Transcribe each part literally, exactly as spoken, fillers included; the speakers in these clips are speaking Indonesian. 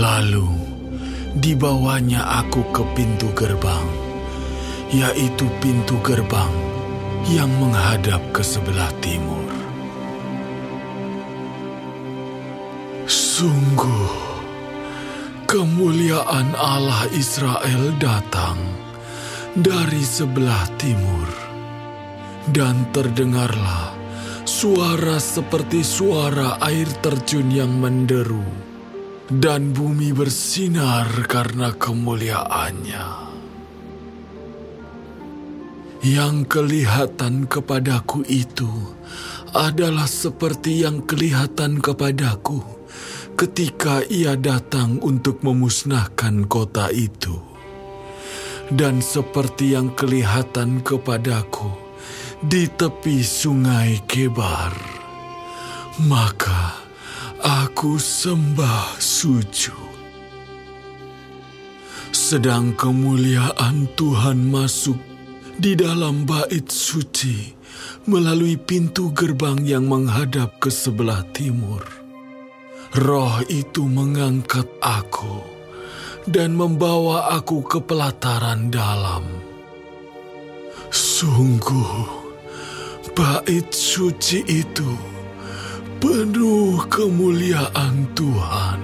Lalu dibawanya aku ke pintu gerbang, yaitu pintu gerbang yang menghadap ke sebelah timur. Sungguh, kemuliaan Allah Israel datang dari sebelah timur, dan terdengarlah suara seperti suara air terjun yang menderu, dan bumi bersinar karena kemuliaannya. Yang kelihatan kepadaku itu adalah seperti yang kelihatan kepadaku ketika ia datang untuk memusnahkan kota itu, dan seperti yang kelihatan kepadaku di tepi sungai Kebar. Maka aku sembah sujud. Sedang kemuliaan Tuhan masuk di dalam bait suci melalui pintu gerbang yang menghadap ke sebelah timur. Roh itu mengangkat aku dan membawa aku ke pelataran dalam. Sungguh, bait suci itu penuh kemuliaan Tuhan.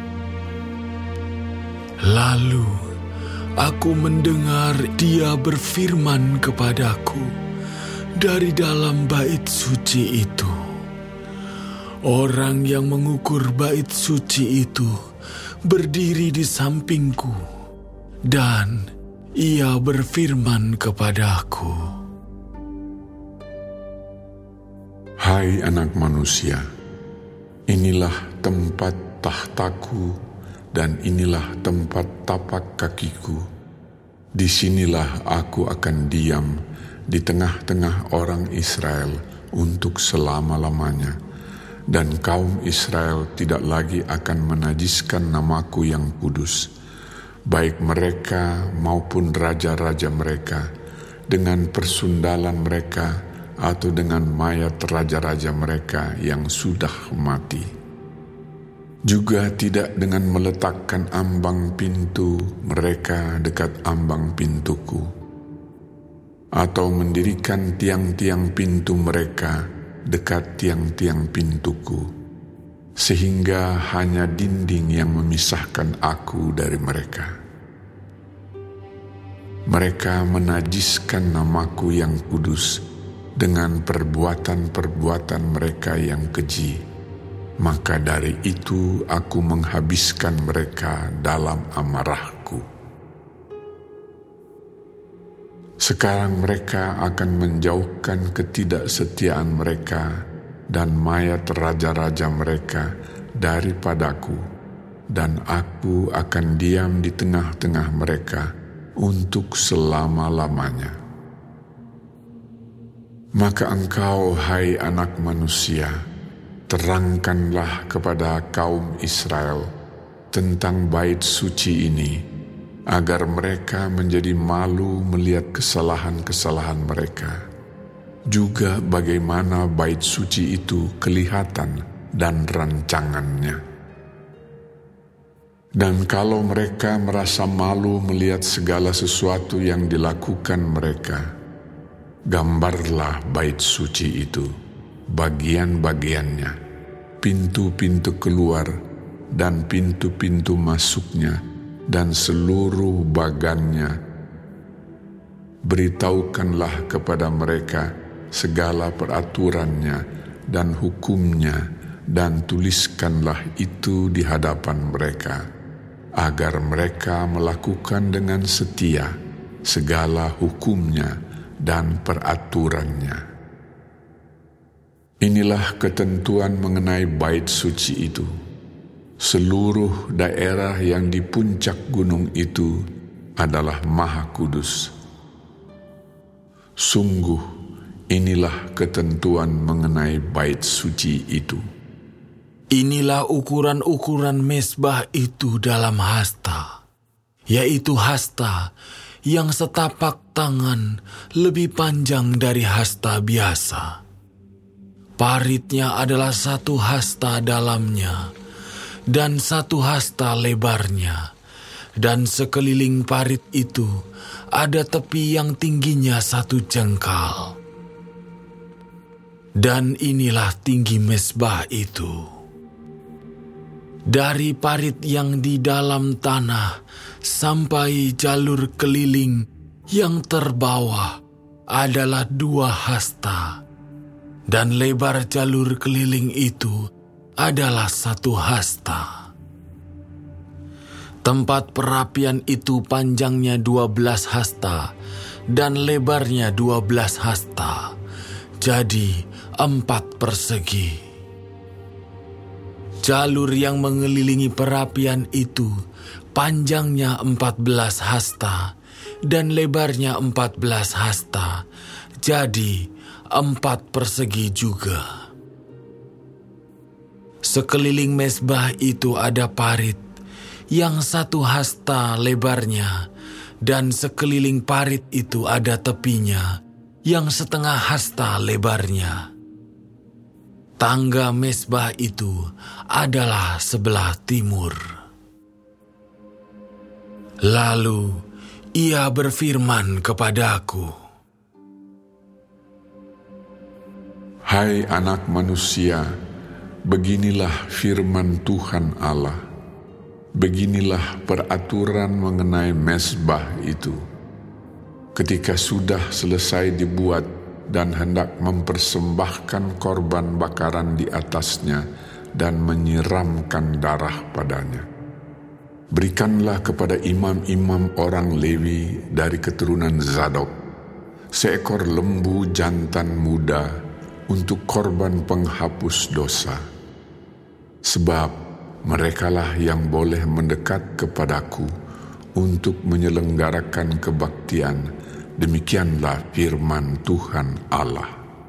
Lalu aku mendengar Dia berfirman kepadaku dari dalam bait suci itu. Orang yang mengukur bait suci itu berdiri di sampingku, dan ia berfirman kepadaku, "Hai anak manusia, inilah tempat tahtaku dan inilah tempat tapak kakiku. Disinilah aku akan diam di tengah-tengah orang Israel untuk selama-lamanya. Dan kaum Israel tidak lagi akan menajiskan namaku yang kudus, baik mereka maupun raja-raja mereka, dengan persundalan mereka atau dengan mayat raja-raja mereka yang sudah mati. Juga tidak dengan meletakkan ambang pintu mereka dekat ambang pintuku, atau mendirikan tiang-tiang pintu mereka dekat tiang-tiang pintuku, sehingga hanya dinding yang memisahkan aku dari mereka. Mereka menajiskan namaku yang kudus dengan perbuatan-perbuatan mereka yang keji, maka dari itu aku menghabiskan mereka dalam amarahku. Sekarang mereka akan menjauhkan ketidaksetiaan mereka dan mayat raja-raja mereka daripadaku, dan aku akan diam di tengah-tengah mereka untuk selama-lamanya. Maka engkau, hai anak manusia, terangkanlah kepada kaum Israel tentang bait suci ini, agar mereka menjadi malu melihat kesalahan-kesalahan mereka, juga bagaimana bait suci itu kelihatan dan rancangannya. Dan kalau mereka merasa malu melihat segala sesuatu yang dilakukan mereka, gambarlah bait suci itu, bagian-bagiannya, pintu-pintu keluar dan pintu-pintu masuknya, dan seluruh bagannya. Beritahukanlah kepada mereka segala peraturannya dan hukumnya, dan tuliskanlah itu di hadapan mereka, agar mereka melakukan dengan setia segala hukumnya dan peraturannya. Inilah ketentuan mengenai bait suci itu. Seluruh daerah yang di puncak gunung itu adalah maha kudus. Sungguh, inilah ketentuan mengenai bait suci itu. Inilah ukuran-ukuran mezbah itu dalam hasta, yaitu hasta yang setapak tangan lebih panjang dari hasta biasa. Paritnya adalah satu hasta dalamnya, dan satu hasta lebarnya, dan sekeliling parit itu ada tepi yang tingginya satu jengkal. Dan inilah tinggi mezbah itu. Dari parit yang di dalam tanah sampai jalur keliling yang terbawah adalah dua hasta, dan lebar jalur keliling itu adalah satu hasta. Tempat perapian itu panjangnya dua belas hasta dan lebarnya dua belas hasta, jadi empat persegi. Jalur yang mengelilingi perapian itu panjangnya empat belas hasta dan lebarnya empat belas hasta, jadi empat persegi juga. Sekeliling mezbah itu ada parit yang satu hasta lebarnya, dan sekeliling parit itu ada tepinya yang setengah hasta lebarnya. Tangga mezbah itu adalah sebelah timur. Lalu ia berfirman kepadaku, Hai anak manusia, beginilah firman Tuhan Allah. Beginilah peraturan mengenai mezbah itu. Ketika sudah selesai dibuat dan hendak mempersembahkan korban bakaran di atasnya dan menyiramkan darah padanya, berikanlah kepada imam-imam orang Lewi dari keturunan Zadok seekor lembu jantan muda untuk korban penghapus dosa. Sebab merekalah yang boleh mendekat kepadaku untuk menyelenggarakan kebaktian. Demikianlah firman Tuhan Allah.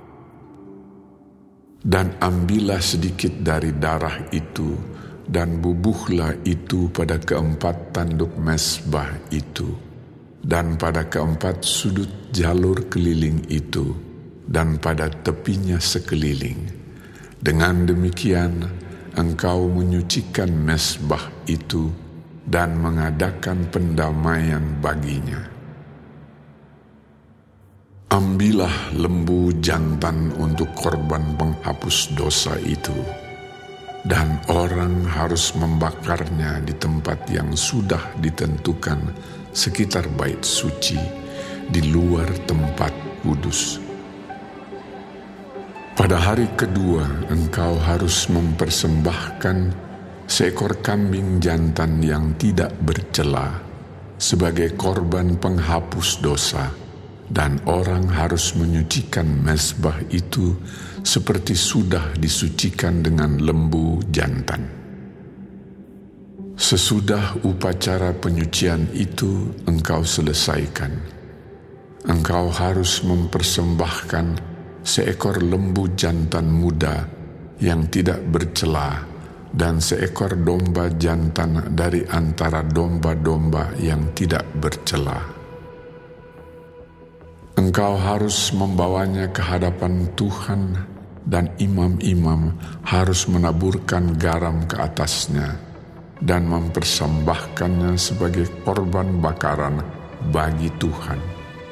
Dan ambillah sedikit dari darah itu dan bubuhlah itu pada keempat tanduk mezbah itu dan pada keempat sudut jalur keliling itu dan pada tepinya sekeliling. Dengan demikian engkau menyucikan mezbah itu dan mengadakan pendamaian baginya. Ambillah lembu jantan untuk korban penghapus dosa itu, dan orang harus membakarnya di tempat yang sudah ditentukan sekitar bait suci, di luar tempat kudus. Pada hari kedua engkau harus mempersembahkan seekor kambing jantan yang tidak bercela sebagai korban penghapus dosa, dan orang harus menyucikan mezbah itu seperti sudah disucikan dengan lembu jantan. Sesudah upacara penyucian itu engkau selesaikan, engkau harus mempersembahkan seekor lembu jantan muda yang tidak bercela dan seekor domba jantan dari antara domba-domba yang tidak bercela. Engkau harus membawanya ke hadapan Tuhan, dan imam-imam harus menaburkan garam ke atasnya dan mempersembahkannya sebagai korban bakaran bagi Tuhan.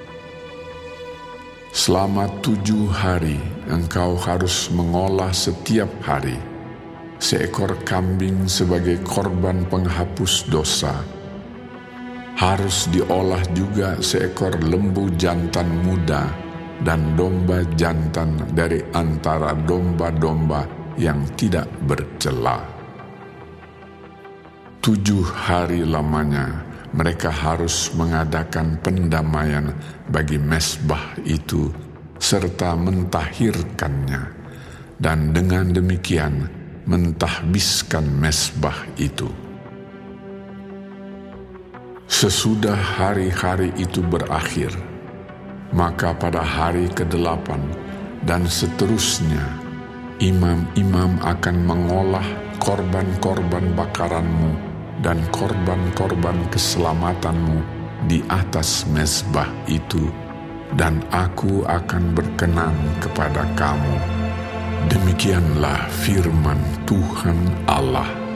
Selama tujuh hari engkau harus mengolah setiap hari seekor kambing sebagai korban penghapus dosa. Harus diolah juga seekor lembu jantan muda dan domba jantan dari antara domba-domba yang tidak bercela. Tujuh hari lamanya mereka harus mengadakan pendamaian bagi mezbah itu serta mentahirkannya, dan dengan demikian mentahbiskan mezbah itu. Sesudah hari-hari itu berakhir, maka pada hari kedelapan dan seterusnya, imam-imam akan mengolah korban-korban bakaranmu dan korban-korban keselamatanmu di atas mezbah itu, dan aku akan berkenan kepada kamu. Demikianlah firman Tuhan Allah.